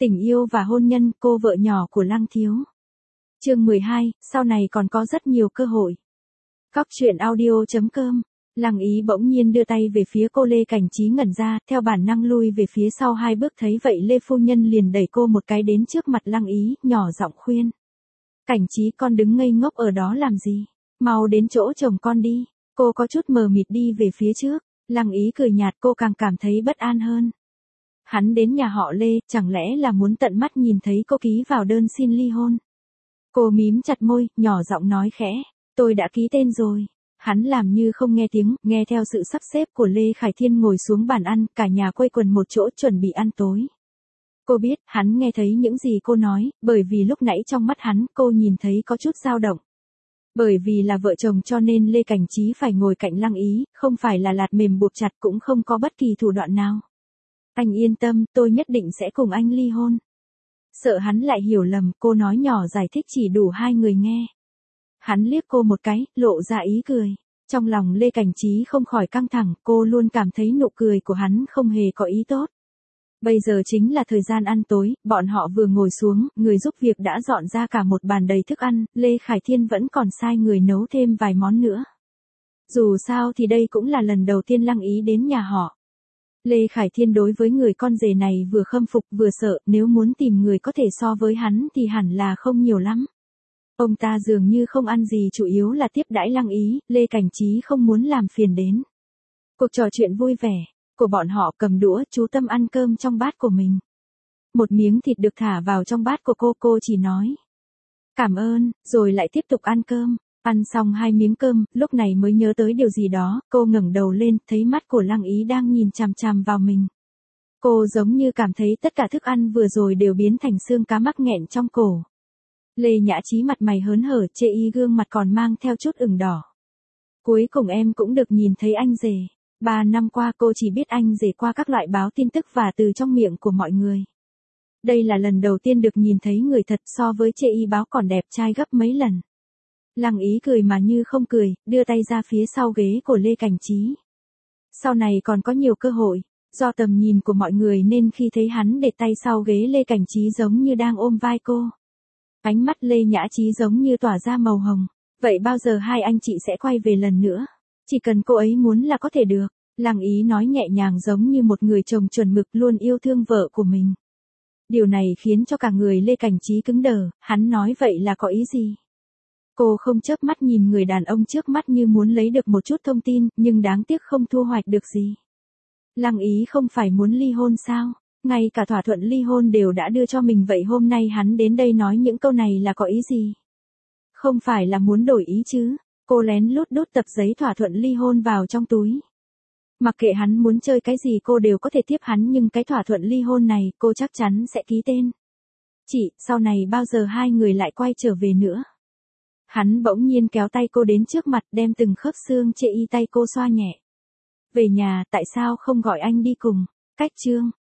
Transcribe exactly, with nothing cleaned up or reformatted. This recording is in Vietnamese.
Tình yêu và hôn nhân, cô vợ nhỏ của Lăng Thiếu. Chương mười hai, sau này còn có rất nhiều cơ hội. Góc truyện audio chấm com. Lăng Ý bỗng nhiên đưa tay về phía cô. Lê Cảnh Trí ngẩn ra, theo bản năng lui về phía sau hai bước, thấy vậy Lê phu nhân liền đẩy cô một cái đến trước mặt Lăng Ý, nhỏ giọng khuyên. Cảnh Trí, con đứng ngây ngốc ở đó làm gì? Mau đến chỗ chồng con đi. Cô có chút mờ mịt đi về phía trước. Lăng Ý cười nhạt, cô càng cảm thấy bất an hơn. Hắn đến nhà họ Lê, chẳng lẽ là muốn tận mắt nhìn thấy cô ký vào đơn xin ly hôn? Cô mím chặt môi, nhỏ giọng nói khẽ, tôi đã ký tên rồi. Hắn làm như không nghe tiếng, nghe theo sự sắp xếp của Lê Khải Thiên ngồi xuống bàn ăn, cả nhà quây quần một chỗ chuẩn bị ăn tối. Cô biết, hắn nghe thấy những gì cô nói, bởi vì lúc nãy trong mắt hắn, cô nhìn thấy có chút dao động. Bởi vì là vợ chồng cho nên Lê Cảnh Trí phải ngồi cạnh Lăng Ý, không phải là lạt mềm buộc chặt, cũng không có bất kỳ thủ đoạn nào. Anh yên tâm, tôi nhất định sẽ cùng anh ly hôn. Sợ hắn lại hiểu lầm, cô nói nhỏ giải thích chỉ đủ hai người nghe. Hắn liếc cô một cái, lộ ra ý cười. Trong lòng Lê Cảnh Trí không khỏi căng thẳng, cô luôn cảm thấy nụ cười của hắn không hề có ý tốt. Bây giờ chính là thời gian ăn tối, bọn họ vừa ngồi xuống, người giúp việc đã dọn ra cả một bàn đầy thức ăn, Lê Khải Thiên vẫn còn sai người nấu thêm vài món nữa. Dù sao thì đây cũng là lần đầu tiên Lăng Ý đến nhà họ. Lê Khải Thiên đối với người con rể này vừa khâm phục vừa sợ, nếu muốn tìm người có thể so với hắn thì hẳn là không nhiều lắm. Ông ta dường như không ăn gì, chủ yếu là tiếp đãi Lăng Ý, Lê Cảnh Trí không muốn làm phiền đến. Cuộc trò chuyện vui vẻ của bọn họ, cầm đũa, chú tâm ăn cơm trong bát của mình. Một miếng thịt được thả vào trong bát của cô, cô chỉ nói cảm ơn, rồi lại tiếp tục ăn cơm. Ăn xong hai miếng cơm, lúc này mới nhớ tới điều gì đó, cô ngẩng đầu lên, thấy mắt của Lăng Ý đang nhìn chằm chằm vào mình. Cô giống như cảm thấy tất cả thức ăn vừa rồi đều biến thành xương cá mắc nghẹn trong cổ. Lê Nhã Trí mặt mày hớn hở, chê y gương mặt còn mang theo chút ửng đỏ. Cuối cùng em cũng được nhìn thấy anh rể. Ba năm qua cô chỉ biết anh rể qua các loại báo tin tức và từ trong miệng của mọi người. Đây là lần đầu tiên được nhìn thấy người thật, so với chê y báo còn đẹp trai gấp mấy lần. Lăng Ý cười mà như không cười, đưa tay ra phía sau ghế của Lê Cảnh Trí. Sau này còn có nhiều cơ hội, do tầm nhìn của mọi người nên khi thấy hắn để tay sau ghế Lê Cảnh Trí giống như đang ôm vai cô. Ánh mắt Lê Nhã Trí giống như tỏa ra màu hồng. Vậy bao giờ hai anh chị sẽ quay về lần nữa? Chỉ cần cô ấy muốn là có thể được. Lăng Ý nói nhẹ nhàng giống như một người chồng chuẩn mực luôn yêu thương vợ của mình. Điều này khiến cho cả người Lê Cảnh Trí cứng đờ, hắn nói vậy là có ý gì? Cô không chớp mắt nhìn người đàn ông trước mắt như muốn lấy được một chút thông tin, nhưng đáng tiếc không thu hoạch được gì. Lăng Ý không phải muốn ly hôn sao? Ngay cả thỏa thuận ly hôn đều đã đưa cho mình, vậy hôm nay hắn đến đây nói những câu này là có ý gì? Không phải là muốn đổi ý chứ? Cô lén lút đút tập giấy thỏa thuận ly hôn vào trong túi. Mặc kệ hắn muốn chơi cái gì cô đều có thể tiếp hắn, nhưng cái thỏa thuận ly hôn này cô chắc chắn sẽ ký tên. Chị, sau này bao giờ hai người lại quay trở về nữa? Hắn bỗng nhiên kéo tay cô đến trước mặt, đem từng khớp xương chê y tay cô xoa nhẹ. Về nhà, tại sao không gọi anh đi cùng? Cách chương.